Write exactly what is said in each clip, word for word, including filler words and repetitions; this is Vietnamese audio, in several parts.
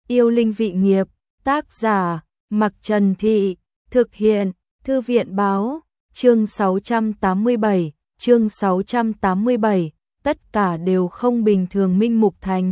Yêu linh vị nghiệp, tác giả, Mặc Trần Thị, thực hiện, Thư viện báo, chương sáu trăm tám mươi bảy, chương sáu trăm tám mươi bảy, tất cả đều không bình thường. Minh Mục Thành.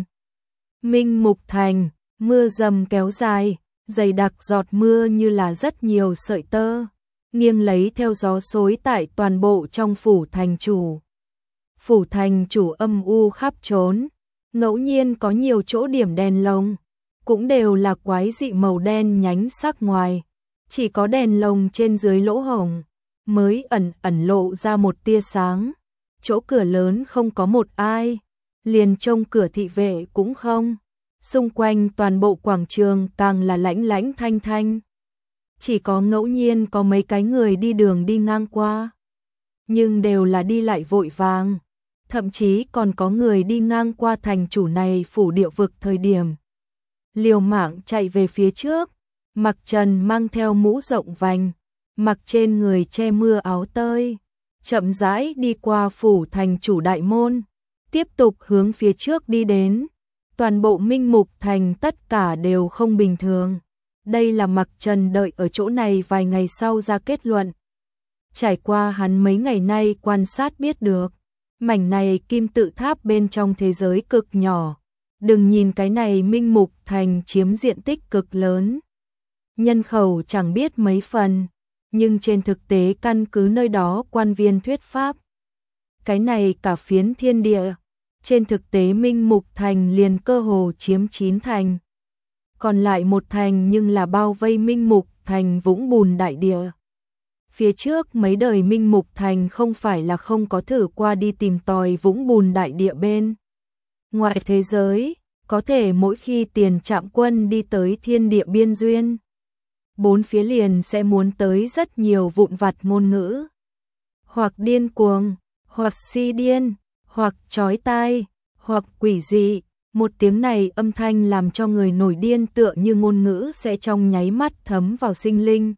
Minh Mục Thành, mưa dầm kéo dài, dày đặc giọt mưa như là rất nhiều sợi tơ, nghiêng lấy theo gió xối tại toàn bộ trong phủ thành chủ. Phủ thành chủ âm u khắp trốn, ngẫu nhiên có nhiều chỗ điểm đèn lồng, cũng đều là quái dị màu đen nhánh sắc ngoài, chỉ có đèn lồng trên dưới lỗ hổng mới ẩn ẩn lộ ra một tia sáng. Chỗ cửa lớn không có một ai, liền trông cửa thị vệ cũng không. Xung quanh toàn bộ quảng trường càng là lãnh lãnh thanh thanh. Chỉ có ngẫu nhiên có mấy cái người đi đường đi ngang qua, nhưng đều là đi lại vội vàng. Thậm chí còn có người đi ngang qua thành chủ này phủ địa vực thời điểm liều mạng chạy về phía trước. Mặc Trần mang theo mũ rộng vành, mặc trên người che mưa áo tơi, chậm rãi đi qua phủ thành chủ đại môn, tiếp tục hướng phía trước đi đến. Toàn bộ Minh Mục Thành tất cả đều không bình thường. Đây là Mặc Trần đợi ở chỗ này vài ngày sau ra kết luận. Trải qua hắn mấy ngày nay quan sát biết được, mảnh này kim tự tháp bên trong thế giới cực nhỏ. Đừng nhìn cái này Minh Mục Thành chiếm diện tích cực lớn, nhân khẩu chẳng biết mấy phần, nhưng trên thực tế căn cứ nơi đó quan viên thuyết pháp, cái này cả phiến thiên địa, trên thực tế Minh Mục Thành liền cơ hồ chiếm chín thành. Còn lại một thành nhưng là bao vây Minh Mục Thành vũng bùn đại địa. Phía trước mấy đời Minh Mục Thành không phải là không có thử qua đi tìm tòi vũng bùn đại địa bên ngoài thế giới, có thể mỗi khi tiền trạm quân đi tới thiên địa biên duyên, bốn phía liền sẽ muốn tới rất nhiều vụn vặt ngôn ngữ, hoặc điên cuồng, hoặc si điên, hoặc chói tai, hoặc quỷ dị. Một tiếng này âm thanh làm cho người nổi điên, tựa như ngôn ngữ sẽ trong nháy mắt thấm vào sinh linh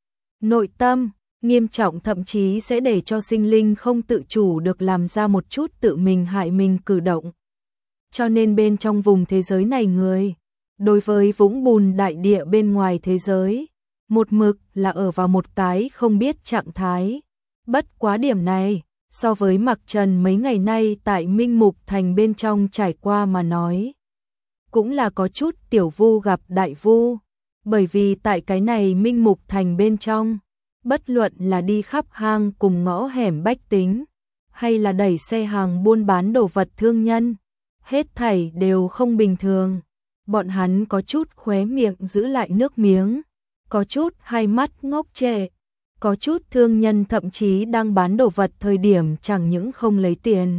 nội tâm, nghiêm trọng thậm chí sẽ để cho sinh linh không tự chủ được làm ra một chút tự mình hại mình cử động. Cho nên bên trong vùng thế giới này người, đối với vũng bùn đại địa bên ngoài thế giới, một mực là ở vào một cái không biết trạng thái. Bất quá điểm này, so với Mặc Trần mấy ngày nay tại Minh Mục Thành bên trong trải qua mà nói, cũng là có chút tiểu vu gặp đại vu. Bởi vì tại cái này Minh Mục Thành bên trong, bất luận là đi khắp hang cùng ngõ hẻm bách tính, hay là đẩy xe hàng buôn bán đồ vật thương nhân, hết thảy đều không bình thường. Bọn hắn có chút khóe miệng giữ lại nước miếng, có chút hai mắt ngốc trệ, có chút thương nhân thậm chí đang bán đồ vật thời điểm chẳng những không lấy tiền,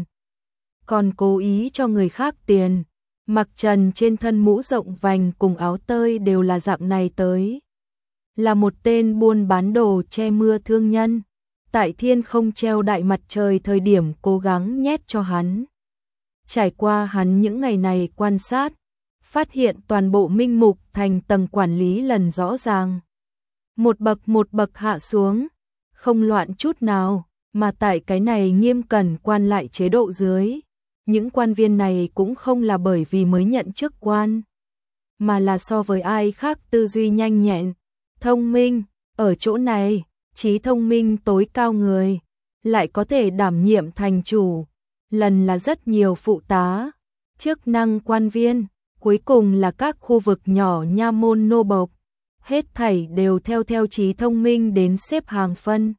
còn cố ý cho người khác tiền. Mặc Trần trên thân mũ rộng vành cùng áo tơi đều là dạng này tới. Là một tên buôn bán đồ che mưa thương nhân, tại thiên không treo đại mặt trời thời điểm cố gắng nhét cho hắn. Trải qua hắn những ngày này quan sát, phát hiện toàn bộ Minh Mục Thành tầng quản lý lần rõ ràng. Một bậc một bậc hạ xuống, không loạn chút nào, mà tại cái này nghiêm cẩn quan lại chế độ dưới. Những quan viên này cũng không là bởi vì mới nhận chức quan, mà là so với ai khác tư duy nhanh nhẹn, thông minh. Ở chỗ này, trí thông minh tối cao người, lại có thể đảm nhiệm thành chủ, lần là rất nhiều phụ tá, chức năng quan viên, cuối cùng là các khu vực nhỏ nha môn nô bộc. Hết thảy đều theo theo trí thông minh đến xếp hàng phân.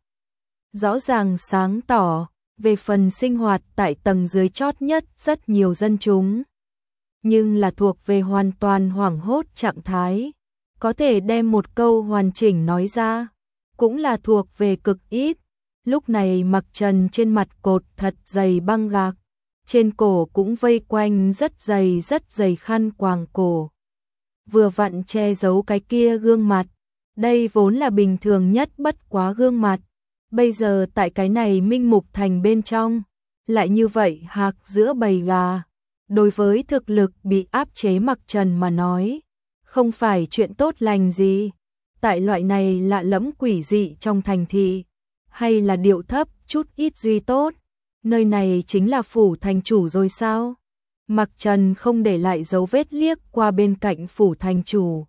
Rõ ràng sáng tỏ, về phần sinh hoạt tại tầng dưới chót nhất rất nhiều dân chúng, nhưng là thuộc về hoàn toàn hoảng hốt trạng thái. Có thể đem một câu hoàn chỉnh nói ra, cũng là thuộc về cực ít. Lúc này Mặc Trần trên mặt cột thật dày băng gạc, trên cổ cũng vây quanh rất dày rất dày khăn quàng cổ, vừa vặn che giấu cái kia gương mặt. Đây vốn là bình thường nhất bất quá gương mặt, bây giờ tại cái này Minh Mục Thành bên trong, lại như vậy hạc giữa bầy gà. Đối với thực lực bị áp chế Mặc Trần mà nói, không phải chuyện tốt lành gì. Tại loại này lạ lẫm quỷ dị trong thành thị, hay là điệu thấp chút ít duy tốt. Nơi này chính là phủ thành chủ rồi sao? Mặc Trần không để lại dấu vết liếc qua bên cạnh phủ thành chủ.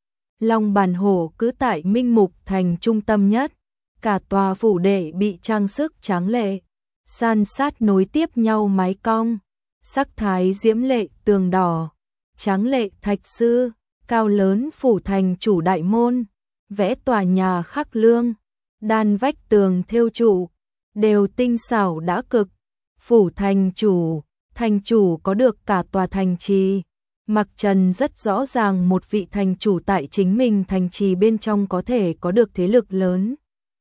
Long Bàn Hổ cứ tại Minh Mục thành trung tâm nhất, cả tòa phủ đệ bị trang sức tráng lệ, san sát nối tiếp nhau mái cong, sắc thái diễm lệ tường đỏ, tráng lệ thạch sư, cao lớn phủ thành chủ đại môn, vẽ tòa nhà khắc lương, đan vách tường thêu trụ, đều tinh xảo đã cực. Phủ thành chủ, thành chủ có được cả tòa thành trì. Mặc Trần rất rõ ràng một vị thành chủ tại chính mình thành trì bên trong có thể có được thế lực lớn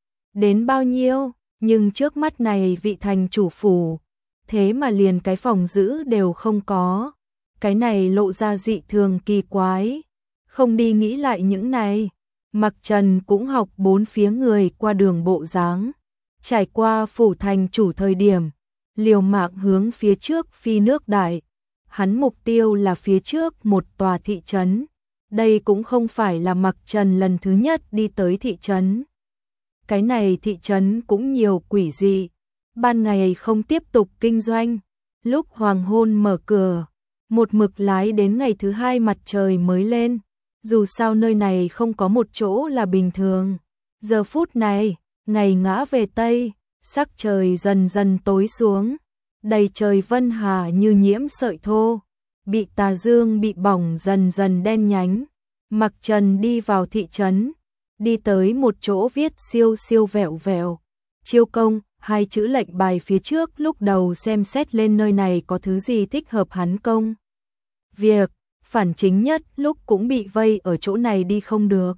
đến bao nhiêu, nhưng trước mắt này vị thành chủ phủ, thế mà liền cái phòng giữ đều không có. Cái này lộ ra dị thường kỳ quái. Không đi nghĩ lại những này, Mặc Trần cũng học bốn phía người qua đường bộ dáng, trải qua phủ thành chủ thời điểm, liều mạng hướng phía trước phi nước đại. Hắn mục tiêu là phía trước một tòa thị trấn. Đây cũng không phải là Mặc Trần lần thứ nhất đi tới thị trấn. Cái này thị trấn cũng nhiều quỷ dị. Ban ngày không tiếp tục kinh doanh, lúc hoàng hôn mở cửa, một mực lái đến ngày thứ hai mặt trời mới lên. Dù sao nơi này không có một chỗ là bình thường. Giờ phút này, ngày ngã về Tây, sắc trời dần dần tối xuống. Đầy trời vân hà như nhiễm sợi thô, bị tà dương bị bỏng dần dần đen nhánh. Mặc Trần đi vào thị trấn, đi tới một chỗ viết siêu siêu vẹo vẹo Chiêu công, hai chữ lệnh bài phía trước, lúc đầu xem xét lên nơi này có thứ gì thích hợp hắn công việc, phản chính nhất lúc cũng bị vây ở chỗ này đi không được.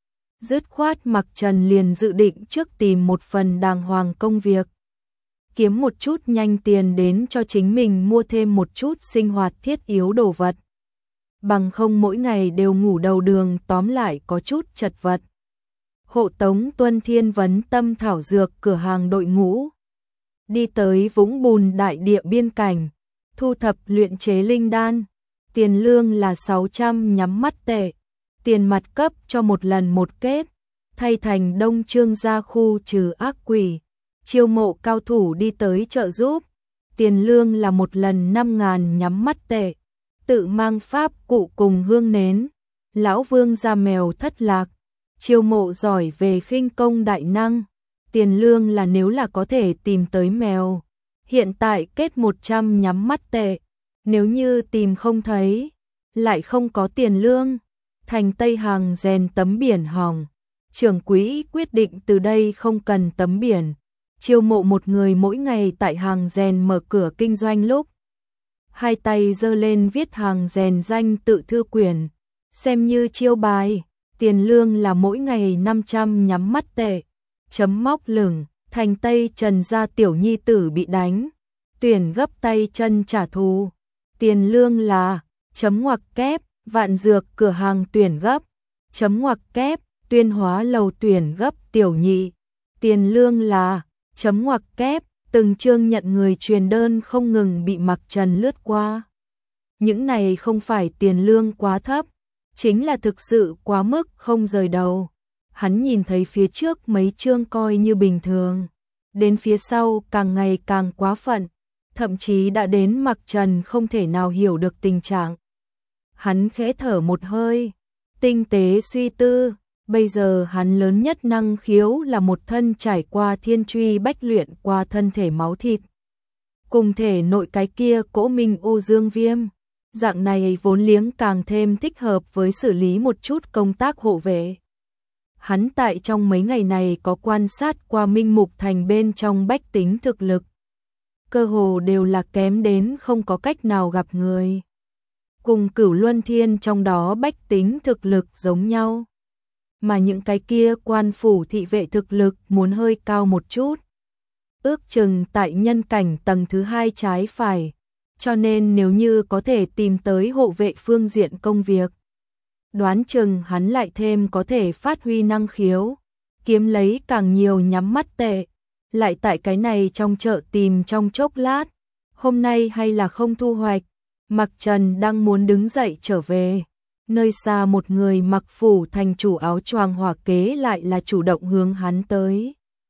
Dứt khoát Mặc Trần liền dự định trước tìm một phần đàng hoàng công việc, kiếm một chút nhanh tiền đến cho chính mình mua thêm một chút sinh hoạt thiết yếu đồ vật. Bằng không mỗi ngày đều ngủ đầu đường, tóm lại có chút chật vật. Hộ tống Tuân Thiên Vấn Tâm thảo dược cửa hàng đội ngũ, đi tới vũng bùn đại địa biên cảnh, thu thập luyện chế linh đan. Tiền lương là sáu trăm nhắm mắt tệ, tiền mặt cấp cho một lần một kết, thay thành Đông Trương gia khu trừ ác quỷ. Chiêu mộ cao thủ đi tới trợ giúp, tiền lương là một lần năm ngàn nhắm mắt tệ, tự mang pháp cụ cùng hương nến. Lão Vương gia mèo thất lạc, chiêu mộ giỏi về khinh công đại năng, tiền lương là nếu là có thể tìm tới mèo, hiện tại kết một trăm nhắm mắt tệ, nếu như tìm không thấy, lại không có tiền lương. Thành Tây hàng rèn tấm biển hỏng, trưởng quỹ quyết định từ đây không cần tấm biển, chiêu mộ một người mỗi ngày tại hàng rèn mở cửa kinh doanh lúc. Hai tay giơ lên viết hàng rèn danh tự thư quyển, xem như chiêu bài, tiền lương là mỗi ngày năm trăm nhắm mắt tệ. Chấm móc lửng, Thành Tây Trần gia tiểu nhi tử bị đánh, tuyển gấp tay chân trả thù, tiền lương là chấm ngoặc kép, Vạn Dược cửa hàng tuyển gấp, chấm ngoặc kép, Tuyên Hóa lầu tuyển gấp tiểu nhị, tiền lương là chấm ngoặc kép. Từng chương nhận người truyền đơn không ngừng bị Mặc Trần lướt qua. Những này không phải tiền lương quá thấp, chính là thực sự quá mức không rời đầu. Hắn nhìn thấy phía trước mấy chương coi như bình thường, đến phía sau càng ngày càng quá phận, thậm chí đã đến Mặc Trần không thể nào hiểu được tình trạng. Hắn khẽ thở một hơi, tinh tế suy tư. Bây giờ hắn lớn nhất năng khiếu là một thân trải qua thiên truy bách luyện qua thân thể máu thịt. Cùng thể nội cái kia cỗ minh ô dương viêm. Dạng này vốn liếng càng thêm thích hợp với xử lý một chút công tác hộ vệ. Hắn tại trong mấy ngày này có quan sát qua Minh Mục thành bên trong bách tính thực lực. Cơ hồ đều là kém đến không có cách nào gặp người. Cùng Cửu Luân Thiên trong đó bách tính thực lực giống nhau. Mà những cái kia quan phủ thị vệ thực lực muốn hơi cao một chút. Ước chừng tại nhân cảnh tầng thứ hai trái phải. Cho nên nếu như có thể tìm tới hộ vệ phương diện công việc, đoán chừng hắn lại thêm có thể phát huy năng khiếu, kiếm lấy càng nhiều nhắm mắt tệ. Lại tại cái này trong chợ tìm trong chốc lát, hôm nay hay là không thu hoạch. Mặc Trần đang muốn đứng dậy trở về. Nơi xa một người mặc phủ thành chủ áo choàng hỏa kế lại là chủ động hướng hắn tới.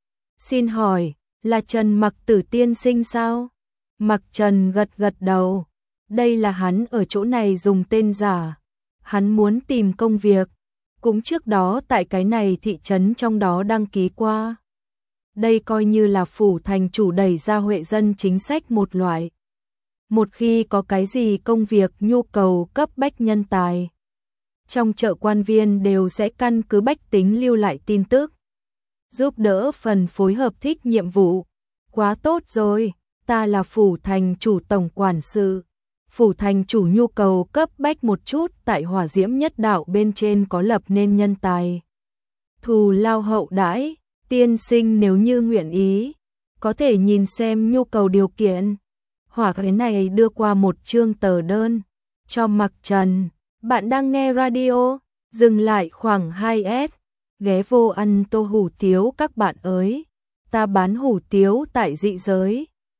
Xin hỏi, là Trần Mặc Tử tiên sinh sao? Mặc Trần gật gật đầu. Đây là hắn ở chỗ này dùng tên giả. Hắn muốn tìm công việc. Cũng trước đó tại cái này thị trấn trong đó đăng ký qua. Đây coi như là phủ thành chủ đẩy ra huệ dân chính sách một loại. Một khi có cái gì công việc nhu cầu cấp bách nhân tài, trong chợ quan viên đều sẽ căn cứ bách tính lưu lại tin tức, giúp đỡ phần phối hợp thích nhiệm vụ. Quá tốt rồi, ta là phủ thành chủ tổng quản sự. Phủ thành chủ nhu cầu cấp bách một chút tại hỏa diễm nhất đạo bên trên có lập nên nhân tài. Thù lao hậu đãi, tiên sinh nếu như nguyện ý, có thể nhìn xem nhu cầu điều kiện. Hỏa cái này đưa qua một chương tờ đơn cho Mặc Trần. Bạn đang nghe radio, dừng lại khoảng hai S, ghé vô ăn tô hủ tiếu các bạn ơi. Ta bán hủ tiếu tại dị giới.